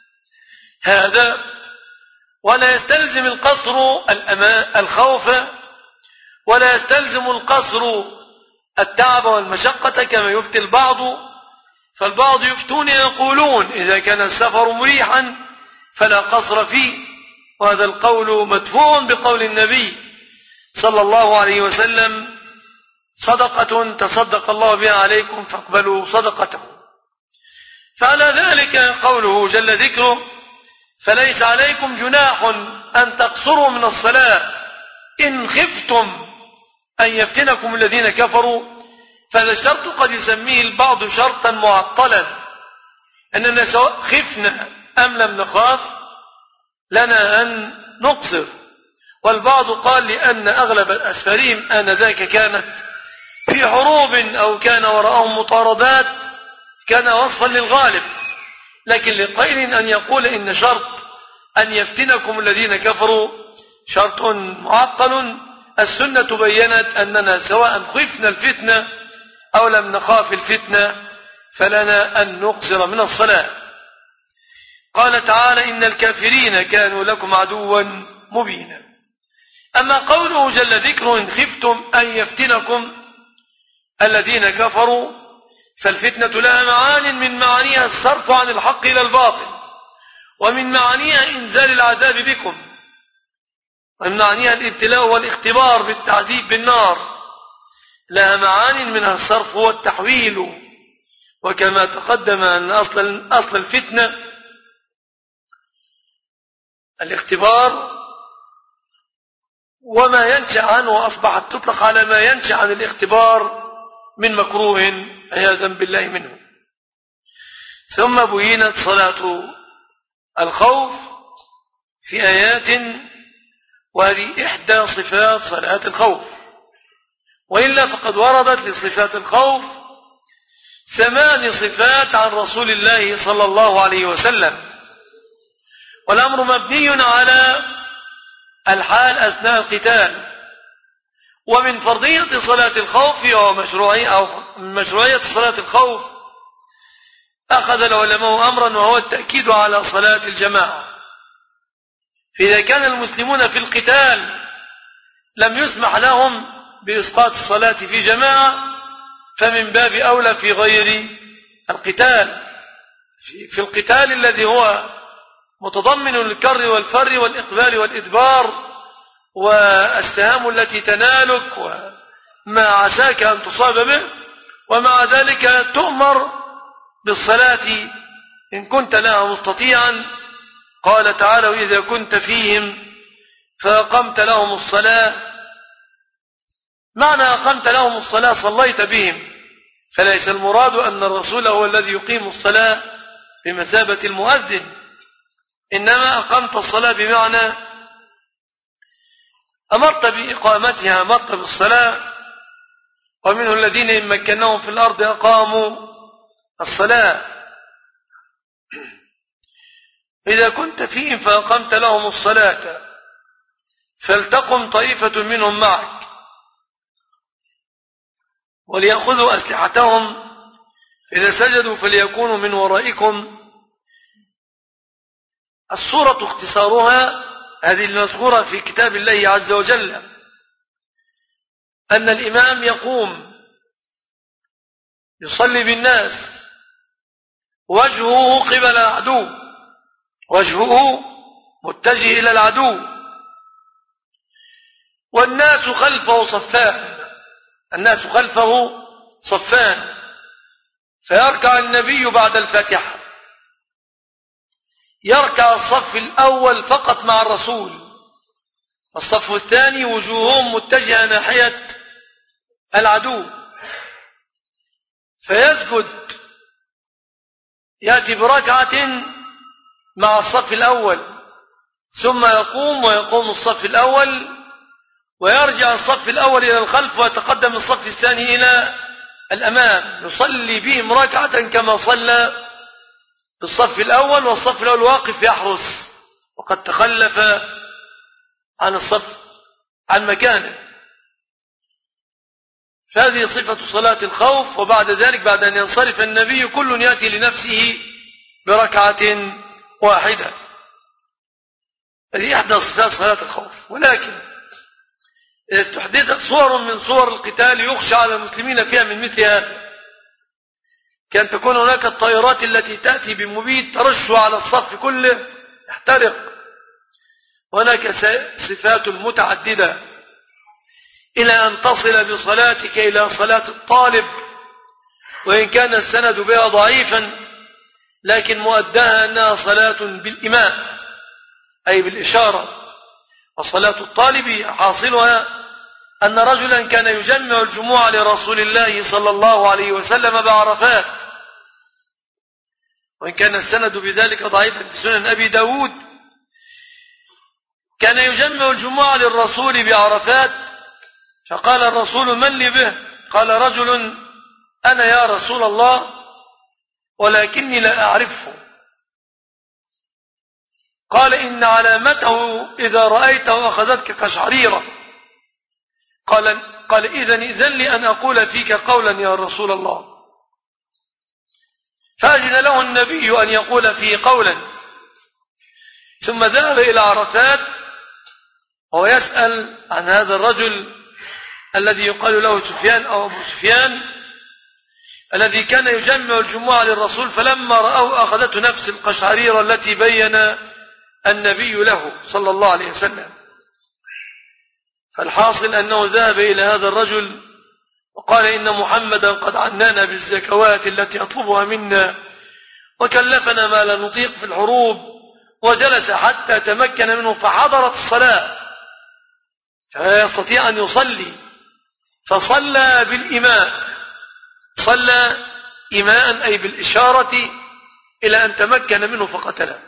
هذا. ولا يستلزم القصر الخوف، ولا يستلزم القصر التعب والمشقة كما يفتي البعض. فالبعض يفتون يقولون إذا كان السفر مريحا فلا قصر فيه، وهذا القول مدفوع بقول النبي صلى الله عليه وسلم صدقة تصدق الله بها عليكم فاقبلوا صدقته. فعلى ذلك قوله جل ذكره فليس عليكم جناح أن تقصروا من الصلاة إن خفتم أن يفتنكم الذين كفروا. فهذا الشرط قد يسميه البعض شرطا معطلا، أننا سواء خفنا أم لم نخاف لنا أن نقصر. والبعض قال لأن أغلب الأسفارين آنذاك كانت في حروب أو كان وراءهم مطاردات، كان وصفا للغالب. لكن لقائل أن يقول إن شرط أن يفتنكم الذين كفروا شرط معطل، السنة بيّنت أننا سواء خفنا الفتنة أو لم نخاف الفتنة فلنا أن نقصر من الصلاة. قال تعالى إن الكافرين كانوا لكم عدوا مبينا. أما قوله جل ذكره إن خفتم أن يفتنكم الذين كفروا، فالفتنة لها معان، من معانيها الصرف عن الحق إلى الباطل، ومن معانيها إنزال العذاب بكم، ومن معانيها الابتلاء والاختبار بالتعذيب بالنار. لها معان منها الصرف والتحويل، وكما تقدم أن أصل الفتنة الاختبار وما ينشأ عنه، أصبحت تطلق على ما ينشأ عن الاختبار من مكروه عياذا بالله منه. ثم بينت صلاة الخوف في آيات، وهذه إحدى صفات صلاة الخوف، وإلا فقد وردت لصفات الخوف 8 صفات عن رسول الله صلى الله عليه وسلم، والأمر مبني على الحال أثناء القتال. ومن فرضية صلاة الخوف ومشروعية صلاة الخوف أخذ العلماء أمرا، وهو التأكيد على صلاة الجماعة. فإذا كان المسلمون في القتال لم يسمح لهم بإسقاط الصلاة في جماعة، فمن باب أولى في غير القتال، في القتال الذي هو متضمن الكر والفر والإقبال والإدبار والسهام التي تنالك وما عساك أن تصاب به، ومع ذلك تؤمر بالصلاة إن كنت لها مستطيعا. قال تعالى: وإذا كنت فيهم فأقمت لهم الصلاة. معنى أقمت لهم الصلاة صليت بهم، فليس المراد أن الرسول هو الذي يقيم الصلاة بمثابة المؤذن، إنما أقمت الصلاة بمعنى أمرت بإقامتها، أمرت بالصلاة. ومنه الذين إن مكناهم في الأرض أقاموا الصلاة. إذا كنت فيهم فأقمت لهم الصلاة فلتقم طائفة منهم معك وليأخذوا أسلحتهم، إذا سجدوا فليكونوا من ورائكم. السورة اختصارها هذه المذكورة في كتاب الله عز وجل أن الإمام يقوم يصلي بالناس وجهه قبل العدو، وجهه متجه إلى العدو، والناس خلفه صفان، الناس خلفه صفان، فيركع النبي بعد الفاتحة، يركع الصف الأول فقط مع الرسول، الصف الثاني وجوههم متجهة ناحية العدو، فيسجد، يأتي بركعة مع الصف الأول، ثم يقوم ويقوم الصف الأول، ويرجع الصف الأول إلى الخلف ويتقدم الصف الثاني إلى الأمام، يصلي بهم ركعة كما صلى بالصف الأول، والصف الأول واقف يحرس وقد تخلف عن الصف عن مكانه. فهذه صفة صلاة الخوف. وبعد ذلك بعد أن ينصرف النبي كل يأتي لنفسه بركعة واحدة. هذه إحدى صفات صلاة الخوف. ولكن إذا تحدثت صور من صور القتال يخشى على المسلمين فيها من مثل هذا، كان تكون هناك الطائرات التي تأتي بمبيد ترش على الصف كله يحترق. هناك صفات متعددة إلى أن تصل بصلاتك إلى صلاة الطالب، وإن كان السند بها ضعيفا لكن مؤداها أنها صلاة بالإماء أي بالإشارة. وصلاة الطالب حاصلها أن رجلا كان يجمع الجموع لرسول الله صلى الله عليه وسلم بعرفات، وإن كان السند بذلك ضعيفا في سنن أبي داود، كان يجمع الجموع للرسول بعرفات، فقال الرسول: من لي به؟ قال رجل: أنا يا رسول الله، ولكني لا أعرفه. قال: إن علامته إذا رأيته أخذتك قشعريرة. قال: إذن لي أن أقول فيك قولا يا رسول الله. فأذن له النبي أن يقول فيه قولا، ثم ذهب إلى عرفات وهو يسأل عن هذا الرجل الذي يقال له سفيان أو أبو سفيان، الذي كان يجمع الجموع للرسول، فلما رأوا أخذته نفس القشعريرة التي بين النبي له صلى الله عليه وسلم. فالحاصل أنه ذهب إلى هذا الرجل وقال: إن محمدا قد عنانا بالزكوات التي يطلبها منا، وكلفنا ما لا نطيق في الحروب، وجلس حتى تمكن منه فحضرت الصلاة فلا يستطيع أن يصلي، فصلى بالإماء، صلى إماء أي بالإشارة إلى أن تمكن منه فقتله.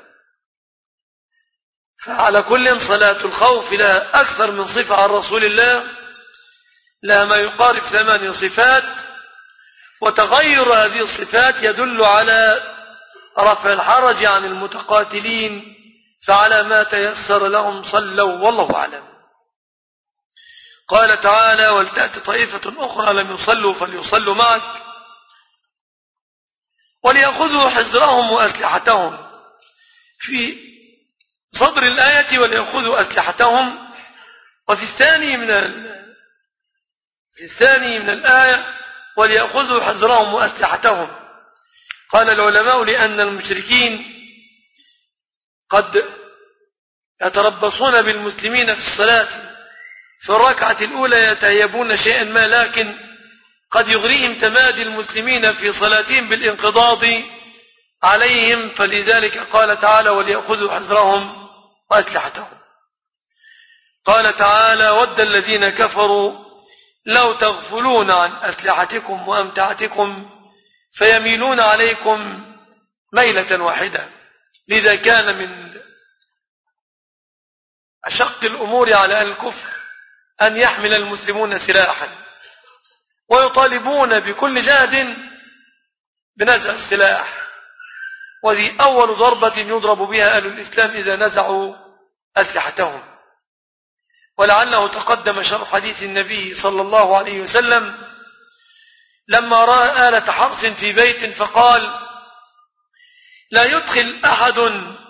فعلى كل صلاة الخوف لها أكثر من صفة عن رسول الله، لها ما يقارب 8 صفات، وتغير هذه الصفات يدل على رفع الحرج عن المتقاتلين، فعلى ما تيسر لهم صلوا، والله أعلم. قال تعالى: ولتأت طائفة أخرى لم يصلوا فليصلوا معك وليأخذوا حذرهم وأسلحتهم. في صدر الآية وليأخذوا أسلحتهم، وفي الثاني من الآية وليأخذوا حذرهم وأسلحتهم. قال العلماء: لأن المشركين قد يتربصون بالمسلمين في الصلاة في الركعة الأولى يتهيبون شيئا ما، لكن قد يغريهم تمادي المسلمين في صلاتهم بالانقضاض عليهم، فلذلك قال تعالى وليأخذوا حذرهم وأسلحتهم. قال تعالى ود الذين كفروا لو تغفلون عن أسلحتكم وأمتعتكم فيميلون عليكم ميلة واحدة. لذا كان من أشق الأمور على أهل الكفر أن يحمل المسلمون سلاحا، ويطالبون بكل جهد بنزع السلاح، وذي أول ضربة يضرب بها أهل الإسلام إذا نزعوا أسلحتهم. ولعله تقدم شرح حديث النبي صلى الله عليه وسلم لما رأى آلة حرث في بيت فقال لا يدخل أحد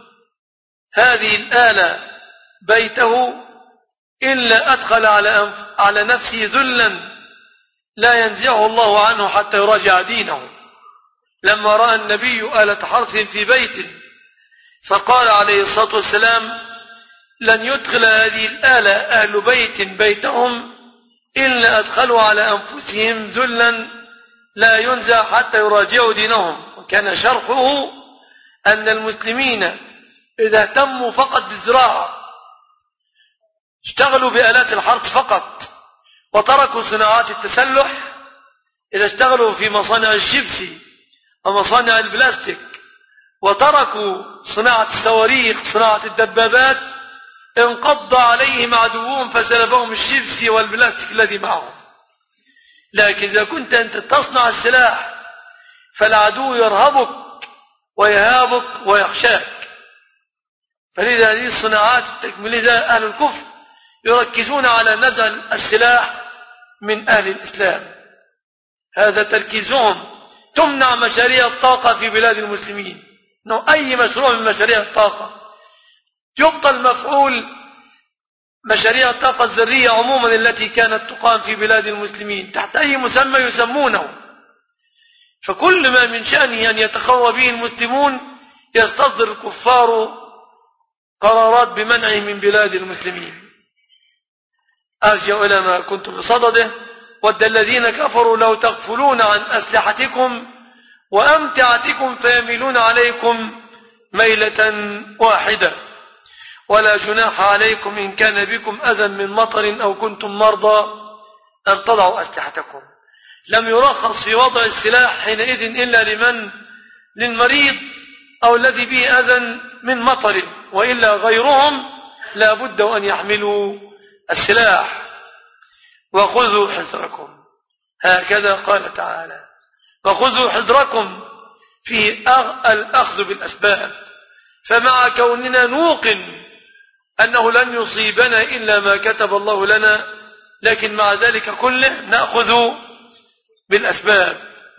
هذه الآلة بيته إلا أدخل على نفسه ذلا لا ينزعه الله عنه حتى يراجع دينه. لما رأى النبي آلة حرث في بيت فقال عليه الصلاة والسلام لن يدخل هذه الآلة أهل بيت بيتهم إلا أدخلوا على أنفسهم ذلا لا ينزع حتى يراجعوا دينهم. وكان شرحه أن المسلمين إذا اهتموا فقط بالزراعة اشتغلوا بآلات الحرث فقط وتركوا صناعات التسلح، إذا اشتغلوا في مصانع الشيبسي ومصانع البلاستيك وتركوا صناعة الصواريخ صناعة الدبابات انقض عليهم عدوهم فسلبهم الشيبسي والبلاستيك الذي معهم. لكن إذا كنت أنت تصنع السلاح فالعدو يرهبك ويهابك ويخشاك. فلذا هذه الصناعات التكميلية أهل الكفر يركزون على نزع السلاح من أهل الإسلام، هذا تركيزهم. تمنع مشاريع الطاقة في بلاد المسلمين، أي مشروع من مشاريع الطاقة يبطل مفعول مشاريع الطاقة الذرية عموما التي كانت تقام في بلاد المسلمين تحت أي مسمى يسمونه. فكل ما من شأنه أن يتخوى به المسلمون يستصدر الكفار قرارات بمنعه من بلاد المسلمين. أرجع إلى ما كنت بصدده ود الذين كفروا لو تغفلون عن أسلحتكم وأمتعتكم فيميلون عليكم ميلة واحدة ولا جناح عليكم إن كان بكم أذى من مطر أو كنتم مرضى أن تضعوا أسلحتكم. لم يرخص في وضع السلاح حينئذ إلا للمريض أو الذي به أذى من مطر، وإلا غيرهم لا بد أن يحملوا السلاح. وخذوا حذركم، هكذا قال تعالى وخذوا حذركم في الأخذ بالأسباب. فمع كوننا نوقن أنه لن يصيبنا إلا ما كتب الله لنا، لكن مع ذلك كله نأخذ بالأسباب.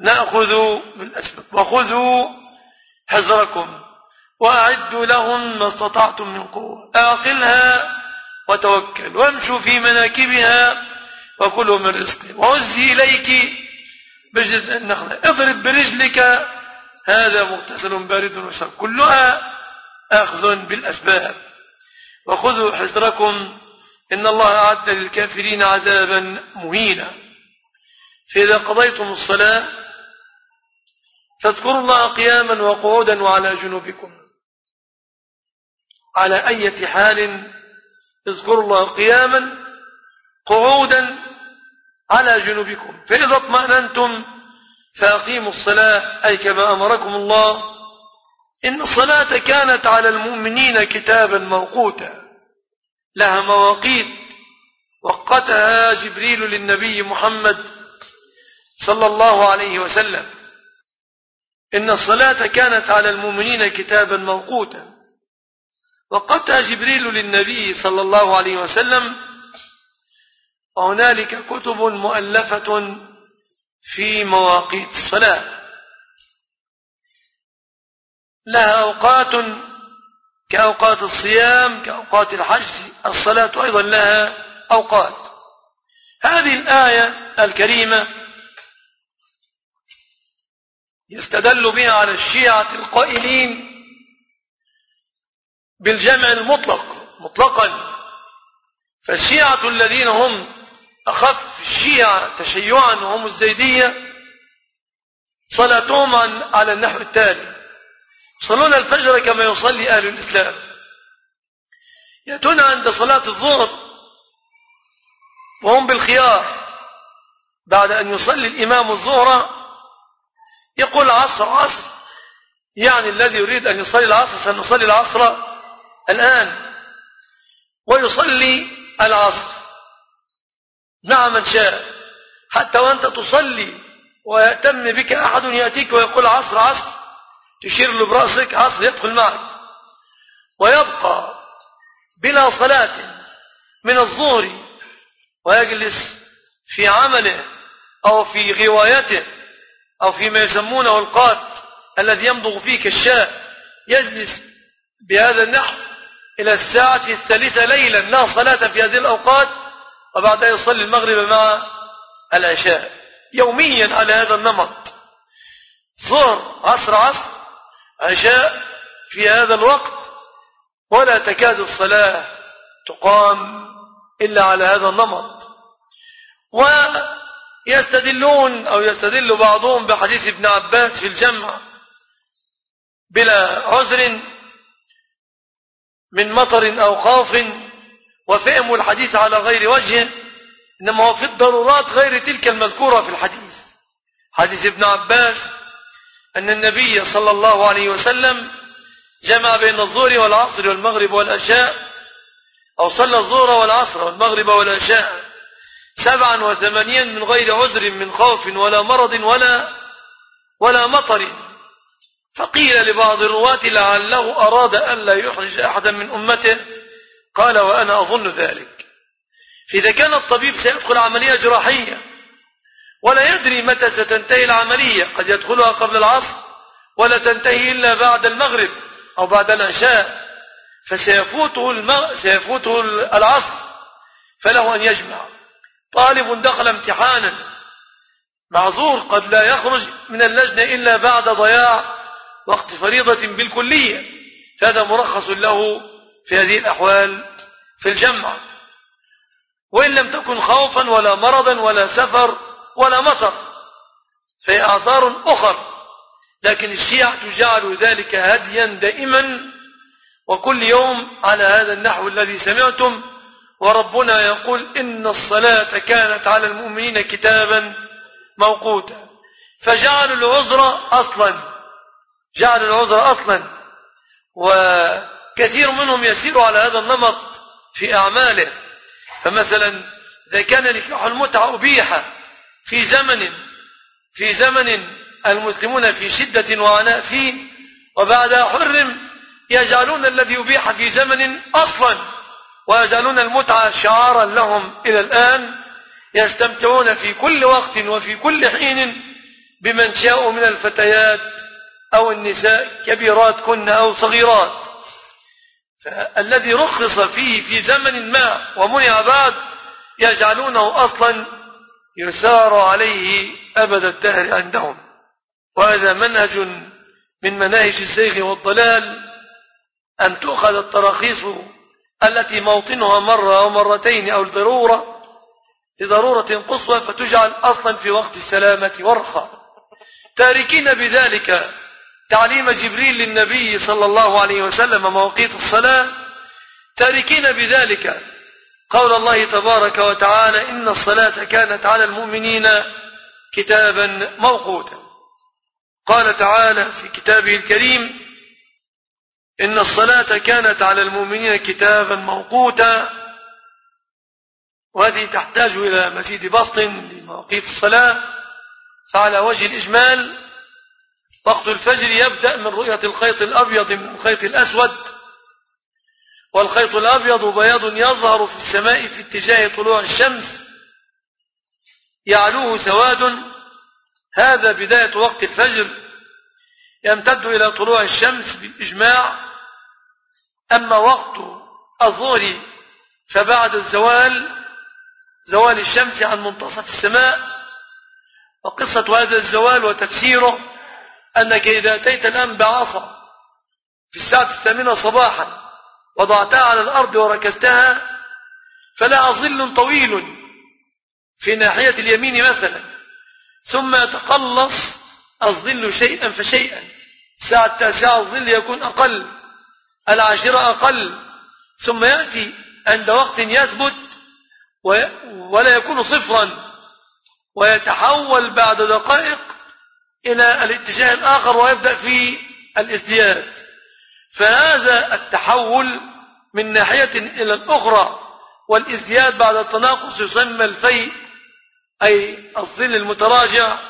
وخذوا حذركم وأعدوا لهم ما استطعتم من قوة أعقلها وتوكل وامشوا في مناكبها وكلوا من رزقه وهزي إليك بجذع النخلة اضرب برجلك هذا مغتسل بارد وشراب، كلها أخذ بالأسباب. وخذوا حذركم إن الله أعد للكافرين عذابا مهينا. فإذا قضيتم الصلاة فاذكروا الله قياما وقعودا وعلى جنوبكم. على أي حال اذكروا الله قياما قعودا على جنوبكم. فإذا اطمأننتم فأقيموا الصلاة أي كما أمركم الله. إن الصلاة كانت على المؤمنين كتابا موقوتا، لها مواقيت وقتها جبريل للنبي محمد صلى الله عليه وسلم. إن الصلاة كانت على المؤمنين كتابا موقوتا وقتها جبريل للنبي صلى الله عليه وسلم. وهنالك كتب مؤلفة في مواقيت الصلاة، لها أوقات كأوقات الصيام كأوقات الحج. الصلاة أيضا لها أوقات. هذه الآية الكريمة يستدل بها على الشيعة القائلين بالجمع المطلق مطلقا فالشيعة الذين هم أخف الشيعة تشيعا وهم الزيدية صلاتهم على النحو التالي: يصلون الفجر كما يصلي أهل الإسلام، يأتون عند صلاة الظهر وهم بالخيار بعد أن يصلي الإمام الظهر يقول عصر، يعني الذي يريد أن يصلي العصر سنصلي العصر الآن، ويصلي العصر مع من شاء، حتى وأنت تصلي ويأتم بك أحد يأتيك ويقول عصر، تشير له برأسك عصر يدخل معك، ويبقى بلا صلاة من الظهر ويجلس في عمله أو في غوايته أو فيما يسمونه القات الذي يمضغ فيه كالشاء، يجلس بهذا النحو إلى الساعة 3 ليلا لا صلاة في هذه الأوقات، وبعدها يصلي المغرب مع العشاء يوميا على هذا النمط: ظهر عصر عشاء في هذا الوقت، ولا تكاد الصلاة تقام إلا على هذا النمط. ويستدلون أو يستدل بعضهم بحديث ابن عباس في الجمع بلا عذر من مطر أو خوف، وفهموا الحديث على غير وجهه، إنما هو في الضرورات غير تلك المذكورة في الحديث. حديث ابن عباس أن النبي صلى الله عليه وسلم جمع بين الظهر والعصر والمغرب والعشاء، أو صلى الظهر والعصر والمغرب والعشاء 87 من غير عذر من خوف ولا مرض ولا مطر. فقيل لبعض الرواة لعله أراد أن لا يحرج أحدا من أمته، قال وأنا أظن ذلك. فإذا كان الطبيب سيدخل عملية جراحية ولا يدري متى ستنتهي العملية، قد يدخلها قبل العصر ولا تنتهي إلا بعد المغرب أو بعد العشاء، فسيفوته العصر، فله أن يجمع. طالب دخل امتحانا معذور قد لا يخرج من اللجنة إلا بعد ضياع وقت فريضة بالكلية، هذا مرخص له في هذه الأحوال في الجمع، وإن لم تكن خوفا ولا مرضا ولا سفر ولا مطر فهي أعذار أخر. لكن الشيعة جعلوا ذلك هديا دائما وكل يوم على هذا النحو الذي سمعتم: وربنا يقول إن الصلاة كانت على المؤمنين كتابا موقوتا. فجعلوا العذر أصلا، وكثير منهم يسير على هذا النمط في أعماله. فمثلا إذا كان نكاح المتعة أبيح في زمن المسلمون في شدة وعناء فيه، وبعدها حرم، يجعلون الذي يبيح في زمن أصلا ويجعلون المتعة شعارا لهم إلى الآن، يستمتعون في كل وقت وفي كل حين بمن شاءوا من الفتيات أو النساء كبيرات كن أو صغيرات. فالذي رخص فيه في زمن ما ومنع بعد يجعلونه أصلا يسار عليه أبد الدهر عندهم. وهذا منهج من مناهج الزيغ والضلال، أن تؤخذ التراخيص التي موطنها مرة أو مرتين أو لضرورة قصوى فتجعل أصلا في وقت السلامة والرخاء، تاركين بذلك تعليم جبريل للنبي صلى الله عليه وسلم مواقيت الصلاة، تاركين بذلك قول الله تبارك وتعالى إن الصلاة كانت على المؤمنين كتابا موقوتا. قال تعالى في كتابه الكريم إن الصلاة كانت على المؤمنين كتابا موقوتا، وهذه تحتاج إلى مزيد بسط لمواقيت الصلاة. فعلى وجه الإجمال وقت الفجر يبدأ من رؤية الخيط الأبيض من الخيط الأسود، والخيط الأبيض بياض يظهر في السماء في اتجاه طلوع الشمس يعلوه سواد، هذا بداية وقت الفجر، يمتد إلى طلوع الشمس بالإجماع. أما وقت الظهر فبعد زوال الشمس عن منتصف السماء. وقصة هذا الزوال وتفسيره أنك إذا أتيت الآن بعصا في الساعة 8 صباحا وضعتها على الأرض وركزتها، فلها ظل طويل في ناحية اليمين مثلا، ثم يتقلص الظل شيئا فشيئا. الساعة 9 الظل يكون أقل، 10 أقل، ثم يأتي عند وقت يثبت ولا يكون صفرا، ويتحول بعد دقائق إلى الاتجاه الآخر ويبدأ في الازدياد. فهذا التحول من ناحية إلى الأخرى والازدياد بعد التناقص يسمى الفيء، أي الظل المتراجع